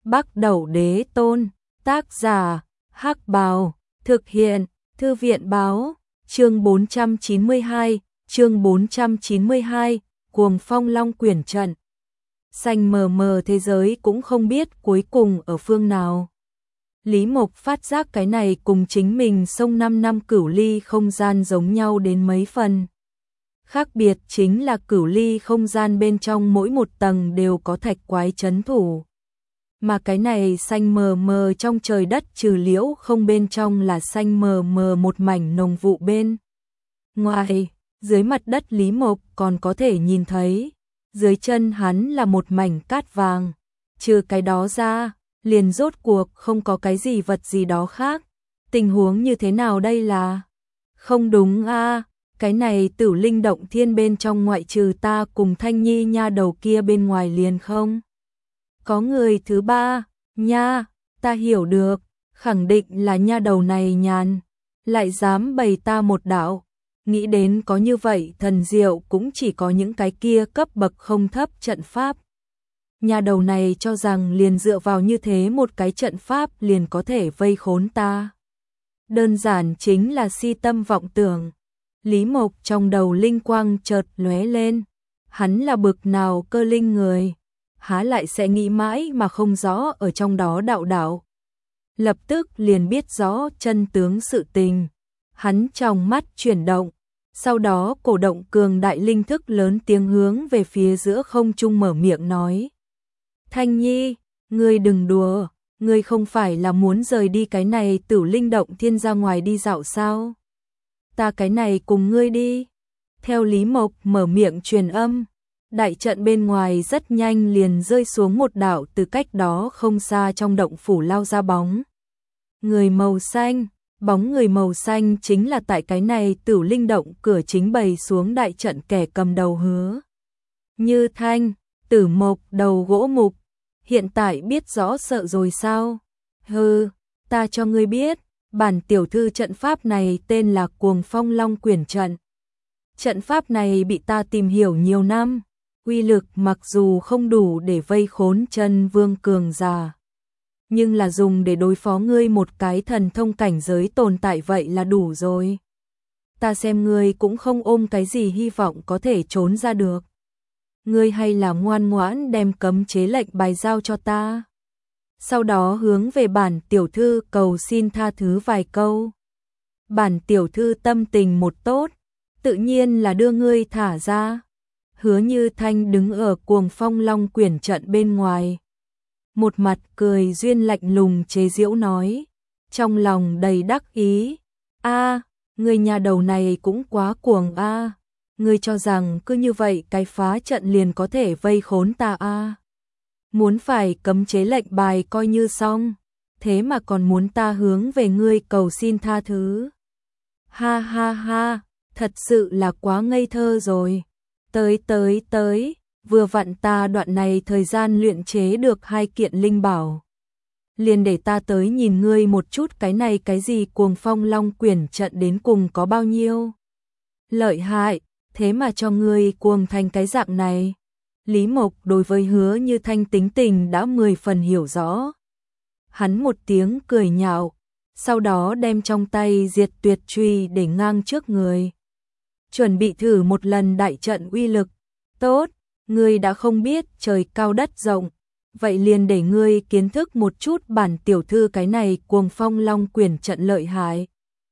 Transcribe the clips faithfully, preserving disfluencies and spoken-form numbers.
Bắc Đẩu Đế Tôn, tác giả, Hắc Bào, thực hiện, Thư viện báo, chương bốn trăm chín mươi hai, chương bốn trăm chín mươi hai, Cuồng Phong Long Quyển Trận. Xanh mờ mờ thế giới cũng không biết cuối cùng ở phương nào. Lý Mộc phát giác cái này cùng chính mình sông năm năm cửu ly không gian giống nhau đến mấy phần. Khác biệt chính là cửu ly không gian bên trong mỗi một tầng đều có thạch quái trấn thủ. Mà cái này xanh mờ mờ trong trời đất trừ liễu không bên trong là xanh mờ mờ một mảnh nồng vụ bên. Ngoài, dưới mặt đất Lý Mộc còn có thể nhìn thấy, dưới chân hắn là một mảnh cát vàng. Trừ cái đó ra, liền rốt cuộc không có cái gì vật gì đó khác. Tình huống như thế nào đây là? Không đúng a, à, cái này Tử Linh Động Thiên bên trong ngoại trừ ta cùng Thanh Nhi nha đầu kia bên ngoài liền không? Có người thứ ba, nha, ta hiểu được, khẳng định là nha đầu này nhàn, lại dám bày ta một đạo. Nghĩ đến có như vậy thần diệu cũng chỉ có những cái kia cấp bậc không thấp trận pháp. Nhà đầu này cho rằng liền dựa vào như thế một cái trận pháp liền có thể vây khốn ta. Đơn giản chính là si tâm vọng tưởng. Lý Mộc trong đầu linh quang chợt lóe lên. Hắn là bực nào cơ linh người, há lại sẽ nghĩ mãi mà không rõ ở trong đó đạo đạo. Lập tức liền biết rõ chân tướng sự tình. Hắn trong mắt chuyển động, sau đó cổ động cường đại linh thức lớn tiếng hướng về phía giữa không trung mở miệng nói. Thanh Nhi, ngươi đừng đùa, ngươi không phải là muốn rời đi cái này Tử Linh Động Thiên ra ngoài đi dạo sao? Ta cái này cùng ngươi đi. Theo Lý Mộc mở miệng truyền âm, đại trận bên ngoài rất nhanh liền rơi xuống một đạo từ cách đó không xa trong động phủ lao ra bóng. Người màu xanh, bóng người màu xanh chính là tại cái này Tử Linh Động cửa chính bày xuống đại trận kẻ cầm đầu Hứa Như Thanh, Tử Mộc đầu gỗ mục. Hiện tại biết rõ sợ rồi sao? Hừ, ta cho ngươi biết, bản tiểu thư trận pháp này tên là Cuồng Phong Long Quyển Trận. Trận pháp này bị ta tìm hiểu nhiều năm, uy lực mặc dù không đủ để vây khốn chân vương cường giả, nhưng là dùng để đối phó ngươi một cái thần thông cảnh giới tồn tại vậy là đủ rồi. Ta xem ngươi cũng không ôm cái gì hy vọng có thể trốn ra được. Ngươi hay là ngoan ngoãn đem cấm chế lệnh bài giao cho ta. Sau đó hướng về bản tiểu thư cầu xin tha thứ vài câu. Bản tiểu thư tâm tình một tốt, tự nhiên là đưa ngươi thả ra. Hứa Như Thanh đứng ở Cuồng Phong Long Quyển Trận bên ngoài. Một mặt cười duyên lạnh lùng chế giễu nói, trong lòng đầy đắc ý. A, ngươi nhà đầu này cũng quá cuồng a. À. Ngươi cho rằng cứ như vậy cái phá trận liền có thể vây khốn ta a? À. Muốn phải cấm chế lệnh bài coi như xong, thế mà còn muốn ta hướng về ngươi cầu xin tha thứ. Ha ha ha, thật sự là quá ngây thơ rồi. Tới tới tới, vừa vặn ta đoạn này thời gian luyện chế được hai kiện linh bảo. Liền để ta tới nhìn ngươi một chút cái này cái gì Cuồng Phong Long Quyển Trận đến cùng có bao nhiêu lợi hại. Thế mà cho ngươi cuồng thành cái dạng này. Lý Mộc đối với Hứa Như Thanh tính tình đã mười phần hiểu rõ. Hắn một tiếng cười nhạo, sau đó đem trong tay diệt tuyệt truy để ngang trước người. Chuẩn bị thử một lần đại trận uy lực. Tốt, ngươi đã không biết trời cao đất rộng, vậy liền để ngươi kiến thức một chút bản tiểu thư cái này Cuồng Phong Long Quyển Trận lợi hại.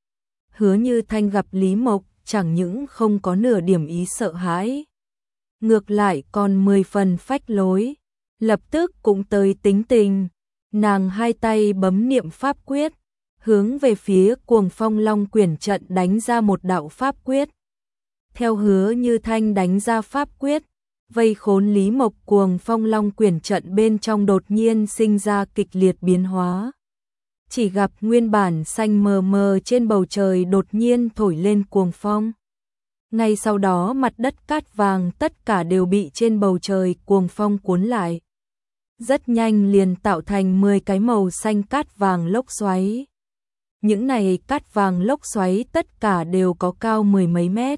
Hứa Như Thanh gặp Lý Mộc chẳng những không có nửa điểm ý sợ hãi, ngược lại còn mười phần phách lối, lập tức cũng tới tính tình. Nàng hai tay bấm niệm pháp quyết, hướng về phía Cuồng Phong Long Quyển Trận đánh ra một đạo pháp quyết. Theo Hứa Như Thanh đánh ra pháp quyết, vây khốn Lý Mộc Cuồng Phong Long Quyển Trận bên trong đột nhiên sinh ra kịch liệt biến hóa. Chỉ gặp nguyên bản xanh mờ mờ trên bầu trời đột nhiên thổi lên cuồng phong. Ngay sau đó mặt đất cát vàng tất cả đều bị trên bầu trời cuồng phong cuốn lại. Rất nhanh liền tạo thành mười cái màu xanh cát vàng lốc xoáy. Những này cát vàng lốc xoáy tất cả đều có cao mười mấy mét.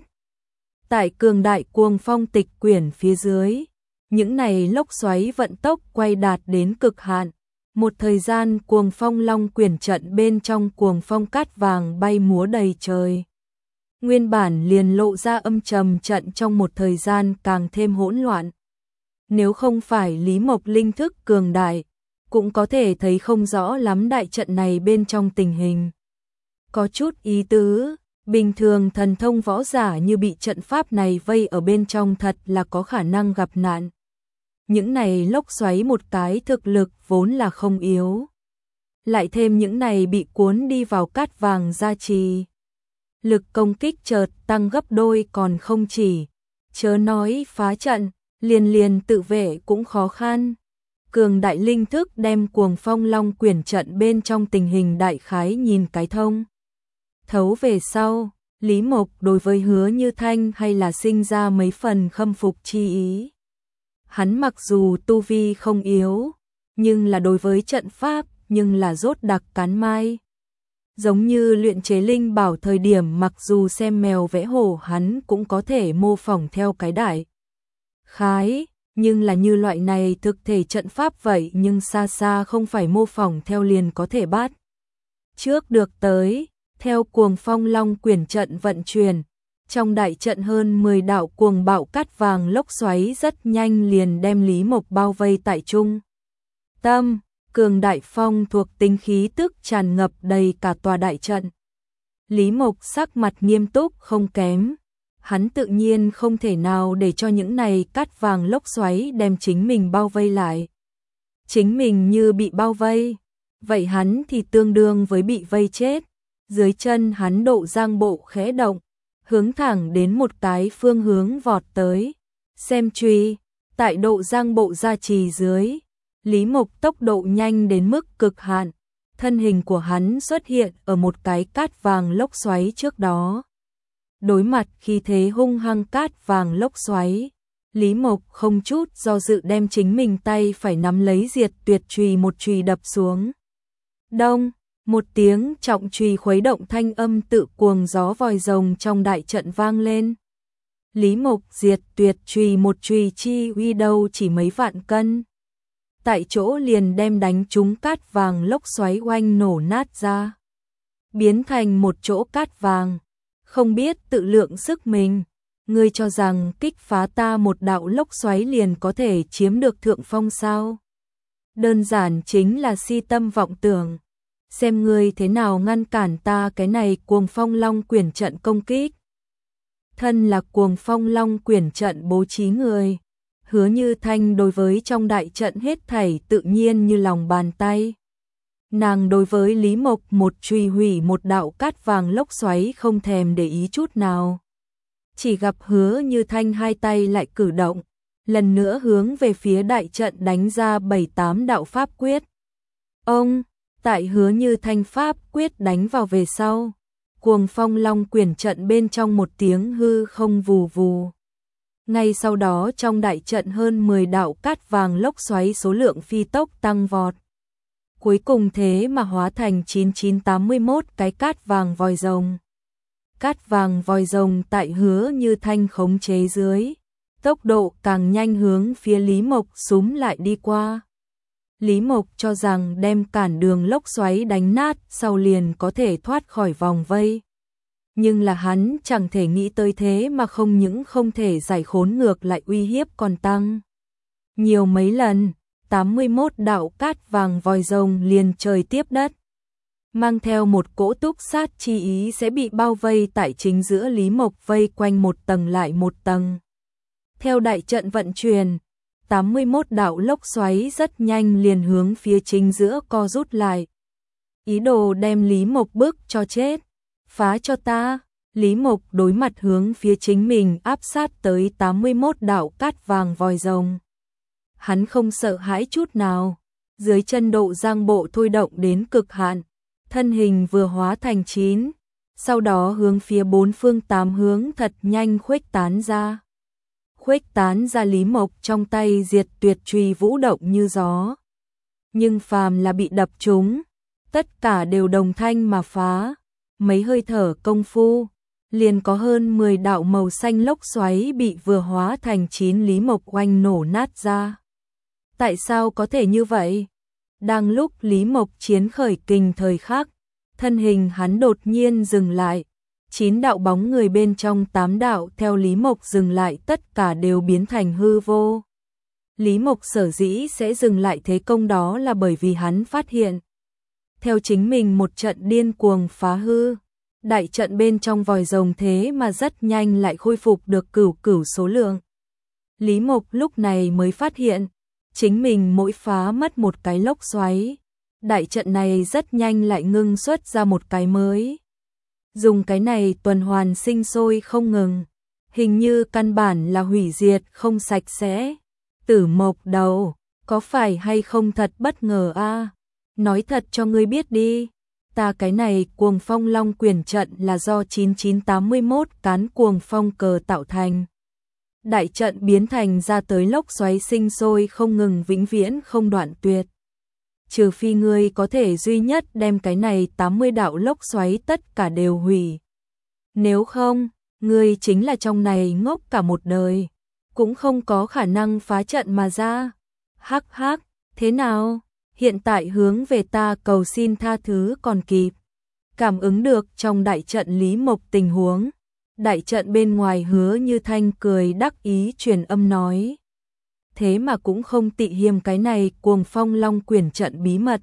Tại cường đại cuồng phong tịch quyển phía dưới, những này lốc xoáy vận tốc quay đạt đến cực hạn. Một thời gian cuồng phong long quyển trận bên trong cuồng phong cát vàng bay múa đầy trời. Nguyên bản liền lộ ra âm trầm trận trong một thời gian càng thêm hỗn loạn. Nếu không phải Lý Mộc linh thức cường đại, cũng có thể thấy không rõ lắm đại trận này bên trong tình hình. Có chút ý tứ, bình thường thần thông võ giả như bị trận pháp này vây ở bên trong thật là có khả năng gặp nạn. Những này lốc xoáy một cái thực lực vốn là không yếu. Lại thêm những này bị cuốn đi vào cát vàng gia trì. Lực công kích chợt tăng gấp đôi còn không chỉ. Chớ nói phá trận, liền liền tự vệ cũng khó khăn. Cường đại linh thức đem cuồng phong long quyển trận bên trong tình hình đại khái nhìn cái thông. Thấu về sau, Lý Mộc đối với Hứa Như Thanh hay là sinh ra mấy phần khâm phục chi ý. Hắn mặc dù tu vi không yếu, nhưng là đối với trận pháp, nhưng là rốt đặc cán mai. Giống như luyện chế linh bảo thời điểm mặc dù xem mèo vẽ hổ hắn cũng có thể mô phỏng theo cái đại khái, nhưng là như loại này thực thể trận pháp vậy nhưng xa xa không phải mô phỏng theo liền có thể bắt. Trước được tới, theo cuồng phong long quyển trận vận chuyển, trong đại trận hơn mười đạo cuồng bạo cát vàng lốc xoáy rất nhanh liền đem Lý Mộc bao vây tại trung tâm, cường đại phong thuộc tính khí tức tràn ngập đầy cả tòa đại trận. Lý Mộc sắc mặt nghiêm túc không kém, hắn tự nhiên không thể nào để cho những này cát vàng lốc xoáy đem chính mình bao vây lại. Chính mình như bị bao vây, vậy hắn thì tương đương với bị vây chết. Dưới chân hắn độ giang bộ khẽ động, hướng thẳng đến một cái phương hướng vọt tới. Xem truy, tại độ giang bộ gia trì dưới, Lý Mộc tốc độ nhanh đến mức cực hạn, thân hình của hắn xuất hiện ở một cái cát vàng lốc xoáy trước đó. Đối mặt khi thế hung hăng cát vàng lốc xoáy, Lý Mộc không chút do dự đem chính mình tay phải nắm lấy diệt tuyệt chùy một chùy đập xuống. Đông, một tiếng trọng chùy khuấy động thanh âm tự cuồng gió vòi rồng trong đại trận vang lên. Lý Mộc diệt tuyệt chùy một chùy chi uy đâu chỉ mấy vạn cân. Tại chỗ liền đem đánh trúng cát vàng lốc xoáy oanh nổ nát ra. Biến thành một chỗ cát vàng. Không biết tự lượng sức mình. Ngươi cho rằng kích phá ta một đạo lốc xoáy liền có thể chiếm được thượng phong sao? Đơn giản chính là si tâm vọng tưởng. Xem ngươi thế nào ngăn cản ta cái này cuồng phong long quyển trận công kích. Thân là cuồng phong long quyển trận bố trí người. Hứa Như Thanh đối với trong đại trận hết thảy tự nhiên như lòng bàn tay. Nàng đối với Lý Mộc một truy hủy một đạo cát vàng lốc xoáy không thèm để ý chút nào. Chỉ gặp Hứa Như Thanh hai tay lại cử động, lần nữa hướng về phía đại trận đánh ra bảy tám đạo pháp quyết. Ông, tại Hứa Như Thanh pháp quyết đánh vào về sau, cuồng phong long quyển trận bên trong một tiếng hư không vù vù. Ngay sau đó trong đại trận hơn mười đạo cát vàng lốc xoáy số lượng phi tốc tăng vọt. Cuối cùng thế mà hóa thành chín chín tám mươi mốt cái cát vàng vòi rồng. Cát vàng vòi rồng tại Hứa Như Thanh khống chế dưới, tốc độ càng nhanh hướng phía Lý Mộc súm lại đi qua. Lý Mộc cho rằng đem cản đường lốc xoáy đánh nát sau liền có thể thoát khỏi vòng vây. Nhưng là hắn chẳng thể nghĩ tới thế mà không những không thể giải khốn ngược lại uy hiếp còn tăng. Nhiều mấy lần, tám mươi mốt đạo cát vàng vòi rồng liền trời tiếp đất. Mang theo một cỗ túc sát chi ý sẽ bị bao vây tại chính giữa Lý Mộc vây quanh một tầng lại một tầng. Theo đại trận vận chuyển, tám mươi mốt đạo lốc xoáy rất nhanh liền hướng phía chính giữa co rút lại. Ý đồ đem Lý Mộc bức cho chết. Phá cho ta, Lý Mộc đối mặt hướng phía chính mình áp sát tới tám mươi mốt đạo cát vàng vòi rồng. Hắn không sợ hãi chút nào, dưới chân độ giang bộ thôi động đến cực hạn, thân hình vừa hóa thành chín, sau đó hướng phía bốn phương tám hướng thật nhanh khuếch tán ra. Khuếch tán ra Lý Mộc trong tay diệt tuyệt chùy vũ động như gió. Nhưng phàm là bị đập trúng, tất cả đều đồng thanh mà phá. Mấy hơi thở công phu, liền có hơn mười đạo màu xanh lốc xoáy bị vừa hóa thành chín Lý Mộc oanh nổ nát ra. Tại sao có thể như vậy? Đang lúc Lý Mộc chiến khởi kình thời khắc, thân hình hắn đột nhiên dừng lại. Chín đạo bóng người bên trong tám đạo theo Lý Mộc dừng lại tất cả đều biến thành hư vô. Lý Mộc sở dĩ sẽ dừng lại thế công đó là bởi vì hắn phát hiện. Theo chính mình một trận điên cuồng phá hư, đại trận bên trong vòi rồng thế mà rất nhanh lại khôi phục được cửu cửu số lượng. Lý Mộc lúc này mới phát hiện, chính mình mỗi phá mất một cái lốc xoáy, đại trận này rất nhanh lại ngưng xuất ra một cái mới. Dùng cái này tuần hoàn sinh sôi không ngừng, hình như căn bản là hủy diệt không sạch sẽ. Tử Mộc đầu, có phải hay không thật bất ngờ a? Nói thật cho ngươi biết đi, ta cái này Cuồng Phong Long Quyển trận là do chín chín tám mốt cán cuồng phong cờ tạo thành. Đại trận biến thành ra tới lốc xoáy sinh sôi không ngừng vĩnh viễn không đoạn tuyệt. Trừ phi ngươi có thể duy nhất đem cái này tám mươi đạo lốc xoáy tất cả đều hủy. Nếu không, ngươi chính là trong này ngốc cả một đời, cũng không có khả năng phá trận mà ra. Hắc hắc, thế nào? Hiện tại hướng về ta cầu xin tha thứ còn kịp. Cảm ứng được trong đại trận Lý Mộc tình huống, đại trận bên ngoài Hứa Như Thanh cười đắc ý truyền âm nói. Thế mà cũng không tị hiềm cái này Cuồng Phong Long Quyển trận bí mật.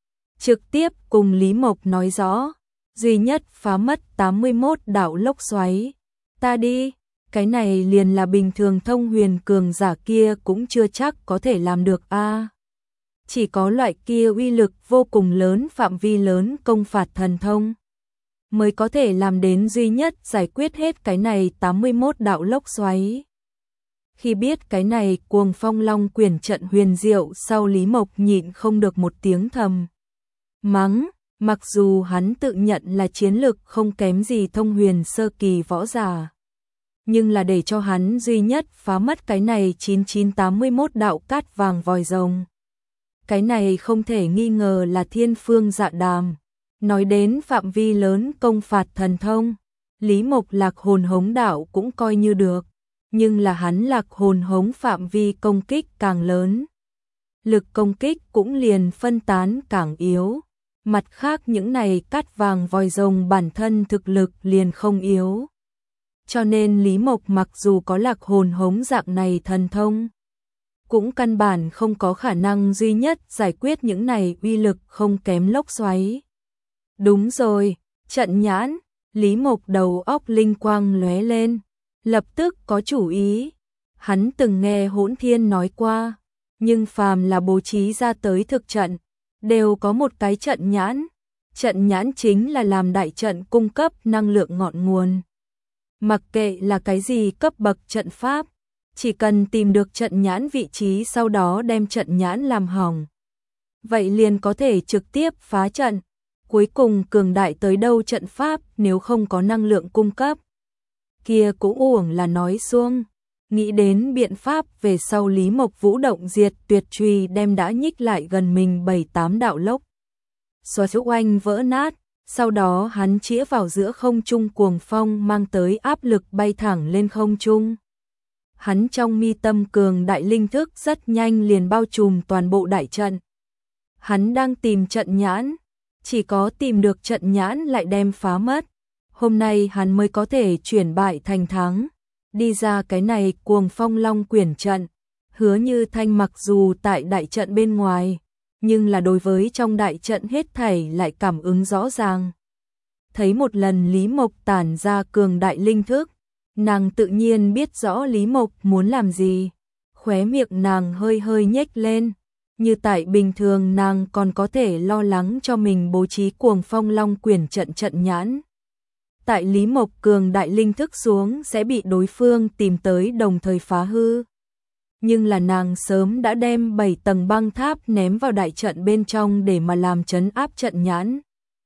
Trực tiếp cùng Lý Mộc nói rõ, duy nhất phá mất tám mươi mốt đạo lốc xoáy. Ta đi, cái này liền là bình thường thông huyền cường giả kia cũng chưa chắc có thể làm được a. Chỉ có loại kia uy lực vô cùng lớn, phạm vi lớn công phạt thần thông mới có thể làm đến duy nhất giải quyết hết cái này tám mươi mốt đạo lốc xoáy. Khi biết cái này Cuồng Phong Long Quyển trận huyền diệu sau, Lý Mộc nhịn không được một tiếng thầm mắng, mặc dù hắn tự nhận là chiến lực không kém gì thông huyền sơ kỳ võ giả, nhưng là để cho hắn duy nhất phá mất cái này chín chín tám mốt đạo cát vàng vòi rồng. Cái này không thể nghi ngờ là thiên phương dạ đàm. Nói đến phạm vi lớn công phạt thần thông, Lý Mộc lạc hồn hống đạo cũng coi như được, nhưng là hắn lạc hồn hống phạm vi công kích càng lớn, lực công kích cũng liền phân tán càng yếu. Mặt khác những này cát vàng vòi rồng bản thân thực lực liền không yếu. Cho nên Lý Mộc mặc dù có lạc hồn hống dạng này thần thông, cũng căn bản không có khả năng duy nhất giải quyết những này uy lực không kém lốc xoáy. Đúng rồi, trận nhãn, Lý Mộc đầu óc linh quang lóe lên, lập tức có chủ ý. Hắn từng nghe Hỗn Thiên nói qua, nhưng phàm là bố trí ra tới thực trận, đều có một cái trận nhãn. Trận nhãn chính là làm đại trận cung cấp năng lượng ngọn nguồn. Mặc kệ là cái gì cấp bậc trận pháp, chỉ cần tìm được trận nhãn vị trí sau đó đem trận nhãn làm hỏng, vậy liền có thể trực tiếp phá trận. Cuối cùng cường đại tới đâu trận pháp nếu không có năng lượng cung cấp, kia cũng uổng là nói xuông. Nghĩ đến biện pháp về sau, Lý Mộc vũ động diệt tuyệt chùy đem đã nhích lại gần mình bảy tám đạo lốc xoáy oanh vỡ nát, sau đó hắn chĩa vào giữa không trung cuồng phong mang tới áp lực bay thẳng lên không trung. Hắn trong mi tâm cường đại linh thức rất nhanh liền bao trùm toàn bộ đại trận. Hắn đang tìm trận nhãn, chỉ có tìm được trận nhãn lại đem phá mất. Hôm nay hắn mới có thể chuyển bại thành thắng, đi ra cái này Cuồng Phong Long Quyển trận. Hứa Như Thanh mặc dù tại đại trận bên ngoài, nhưng là đối với trong đại trận hết thảy lại cảm ứng rõ ràng. Thấy một lần Lý Mộc tản ra cường đại linh thức, nàng tự nhiên biết rõ Lý Mộc muốn làm gì. Khóe miệng nàng hơi hơi nhếch lên, như tại bình thường nàng còn có thể lo lắng cho mình bố trí Cuồng Phong Long Quyển trận trận nhãn. Tại Lý Mộc cường đại linh thức xuống sẽ bị đối phương tìm tới đồng thời phá hư. Nhưng là nàng sớm đã đem bảy tầng băng tháp ném vào đại trận bên trong để mà làm trấn áp trận nhãn.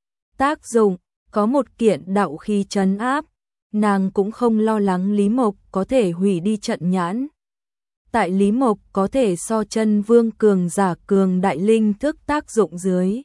Tác dụng, có một kiện đạo khí trấn áp, nàng cũng không lo lắng Lý Mộc có thể hủy đi trận nhãn. Tại Lý Mộc có thể so chân vương cường giả cường đại linh thức tác dụng dưới,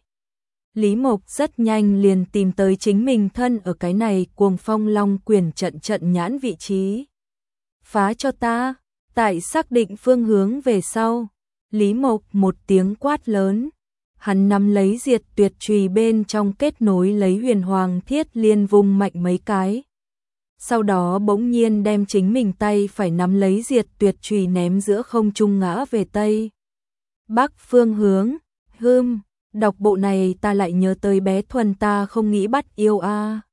Lý Mộc rất nhanh liền tìm tới chính mình thân ở cái này Cuồng Phong Long Quyển trận trận nhãn vị trí. Phá cho ta. Tại xác định phương hướng về sau, Lý Mộc một tiếng quát lớn, hắn nắm lấy diệt tuyệt chùy bên trong kết nối lấy huyền hoàng thiết liên vung mạnh mấy cái. Sau đó bỗng nhiên đem chính mình tay phải nắm lấy diệt tuyệt chùy ném giữa không trung ngã về tây bắc phương hướng. Hưm, đọc bộ này ta lại nhớ tới bé Thuần, ta không nghĩ bắt yêu a.